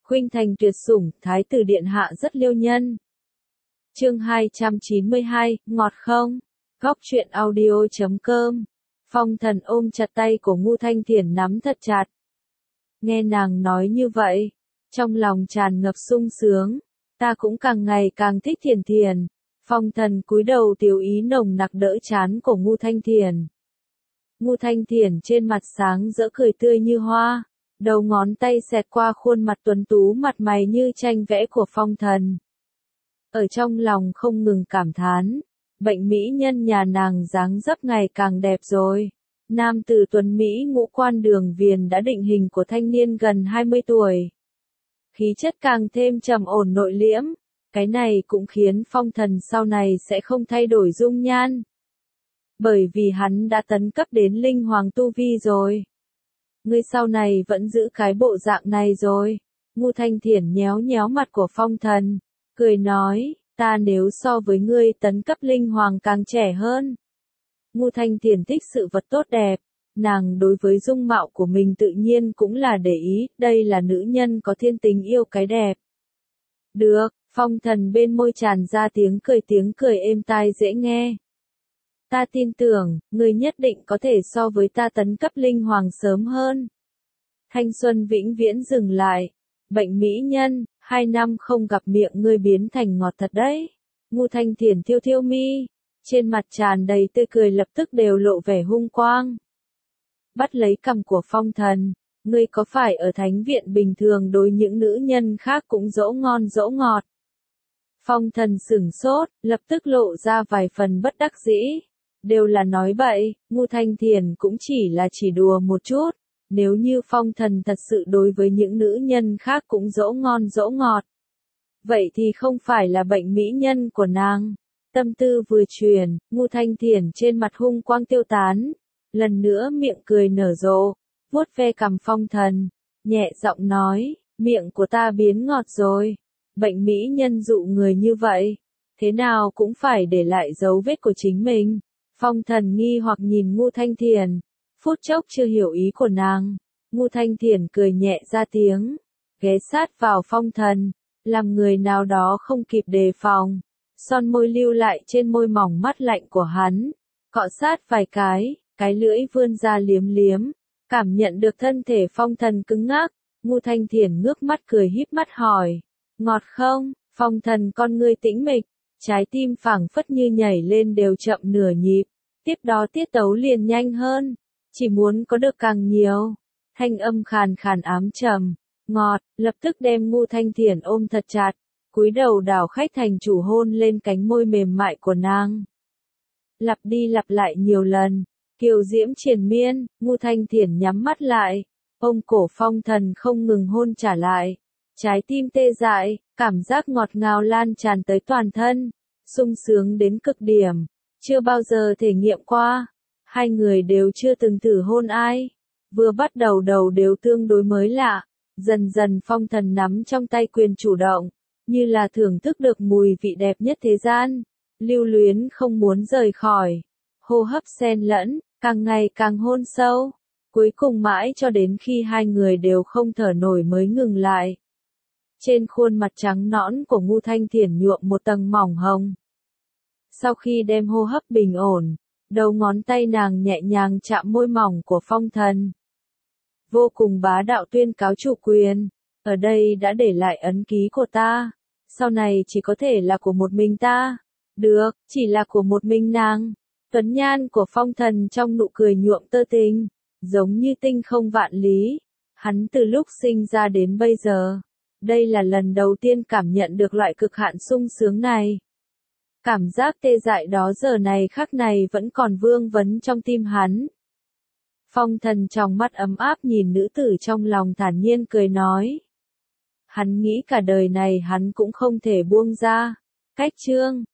Khuynh thành tuyệt sủng, thái tử điện hạ rất liêu nhân. Chương 292, ngọt không? Góc truyện audio.com. Phong Thần ôm chặt tay của Ngũ Thanh Thiển nắm thật chặt. Nghe nàng nói như vậy, trong lòng tràn ngập sung sướng, ta cũng càng ngày càng thích Thiển Thiển. Phong Thần cúi đầu tiểu ý nồng nặc đỡ trán của Ngũ Thanh Thiển. Ngũ Thanh Thiển trên mặt sáng rỡ cười tươi như hoa, đầu ngón tay xẹt qua khuôn mặt tuấn tú mặt mày như tranh vẽ của Phong Thần. Ở trong lòng không ngừng cảm thán, bệnh mỹ nhân nhà nàng dáng dấp ngày càng đẹp rồi. Nam tử tuấn Mỹ ngũ quan đường viền đã định hình của thanh niên gần 20 tuổi. Khí chất càng thêm trầm ổn nội liễm, cái này cũng khiến Phong Thần sau này sẽ không thay đổi dung nhan. Bởi vì hắn đã tấn cấp đến linh hoàng tu vi rồi. Ngươi sau này vẫn giữ cái bộ dạng này rồi. Ngũ Thanh Thiển nhéo nhéo mặt của Phong Thần, cười nói, ta nếu so với ngươi tấn cấp linh hoàng càng trẻ hơn. Ngũ Thanh Thiển thích sự vật tốt đẹp, nàng đối với dung mạo của mình tự nhiên cũng là để ý, đây là nữ nhân có thiên tình yêu cái đẹp. Được, Phong Thần bên môi tràn ra tiếng cười êm tai dễ nghe. Ta tin tưởng, ngươi nhất định có thể so với ta tấn cấp linh hoàng sớm hơn. Thanh xuân vĩnh viễn dừng lại. Bệnh mỹ nhân, 2 năm không gặp miệng ngươi biến thành ngọt thật đấy. Ngũ Thanh Thiển thiêu thiêu mi, trên mặt tràn đầy tươi cười lập tức đều lộ vẻ hung quang. Bắt lấy cằm của Phong Thần, ngươi có phải ở thánh viện bình thường đối những nữ nhân khác cũng dỗ ngon dỗ ngọt? Phong Thần sửng sốt, lập tức lộ ra vài phần bất đắc dĩ. Đều là nói bậy, Ngũ Thanh Thiển cũng chỉ đùa một chút. Nếu như Phong Thần thật sự đối với những nữ nhân khác cũng dỗ ngon dỗ ngọt, vậy thì không phải là bệnh mỹ nhân của nàng. Tâm tư vừa chuyển, Ngũ Thanh Thiển trên mặt hung quang tiêu tán, lần nữa miệng cười nở rộ, vuốt ve cằm Phong Thần, nhẹ giọng nói, miệng của ta biến ngọt rồi. Bệnh mỹ nhân dụ người như vậy, thế nào cũng phải để lại dấu vết của chính mình. Phong Thần nghi hoặc nhìn Ngũ Thanh Thiển, phút chốc chưa hiểu ý của nàng. Ngũ Thanh Thiển cười nhẹ ra tiếng, ghé sát vào Phong Thần, làm người nào đó không kịp đề phòng. Son môi lưu lại trên môi mỏng mát lạnh của hắn, cọ sát vài cái lưỡi vươn ra liếm liếm, cảm nhận được thân thể Phong Thần cứng ngắc. Ngũ Thanh Thiển ngước mắt cười híp mắt hỏi, ngọt không? Phong Thần con ngươi tĩnh mịch, trái tim phảng phất như nhảy lên đều chậm nửa nhịp, tiếp đó tiết tấu liền nhanh hơn, chỉ muốn có được càng nhiều. Thanh âm khàn khàn ám trầm, ngọt, lập tức đem Ngũ Thanh Thiển ôm thật chặt, cúi đầu đảo khách thành chủ hôn lên cánh môi mềm mại của nàng. Lặp đi lặp lại nhiều lần, kiều diễm triền miên, Ngũ Thanh Thiển nhắm mắt lại, ôm cổ Phong Thần không ngừng hôn trả lại. Trái tim tê dại, cảm giác ngọt ngào lan tràn tới toàn thân, sung sướng đến cực điểm, chưa bao giờ thể nghiệm qua. Hai người đều chưa từng thử hôn ai, vừa bắt đầu đều tương đối mới lạ, dần dần Phong Thần nắm trong tay quyền chủ động, như là thưởng thức được mùi vị đẹp nhất thế gian, lưu luyến không muốn rời khỏi, hô hấp xen lẫn, càng ngày càng hôn sâu, cuối cùng mãi cho đến khi hai người đều không thở nổi mới ngừng lại. Trên khuôn mặt trắng nõn của Ngũ Thanh Thiển nhuộm một tầng mỏng hồng. Sau khi đem hô hấp bình ổn, đầu ngón tay nàng nhẹ nhàng chạm môi mỏng của Phong Thần. Vô cùng bá đạo tuyên cáo chủ quyền, ở đây đã để lại ấn ký của ta, sau này chỉ có thể là của một mình ta. Được, chỉ là của một mình nàng. Tuấn nhan của Phong Thần trong nụ cười nhuộm tơ tình, giống như tinh không vạn lý. Hắn từ lúc sinh ra đến bây giờ, đây là lần đầu tiên cảm nhận được loại cực hạn sung sướng này. Cảm giác tê dại đó giờ này khắc này vẫn còn vương vấn trong tim hắn. Phong Thần trong mắt ấm áp nhìn nữ tử trong lòng thản nhiên cười nói. Hắn nghĩ cả đời này hắn cũng không thể buông ra. Cách chương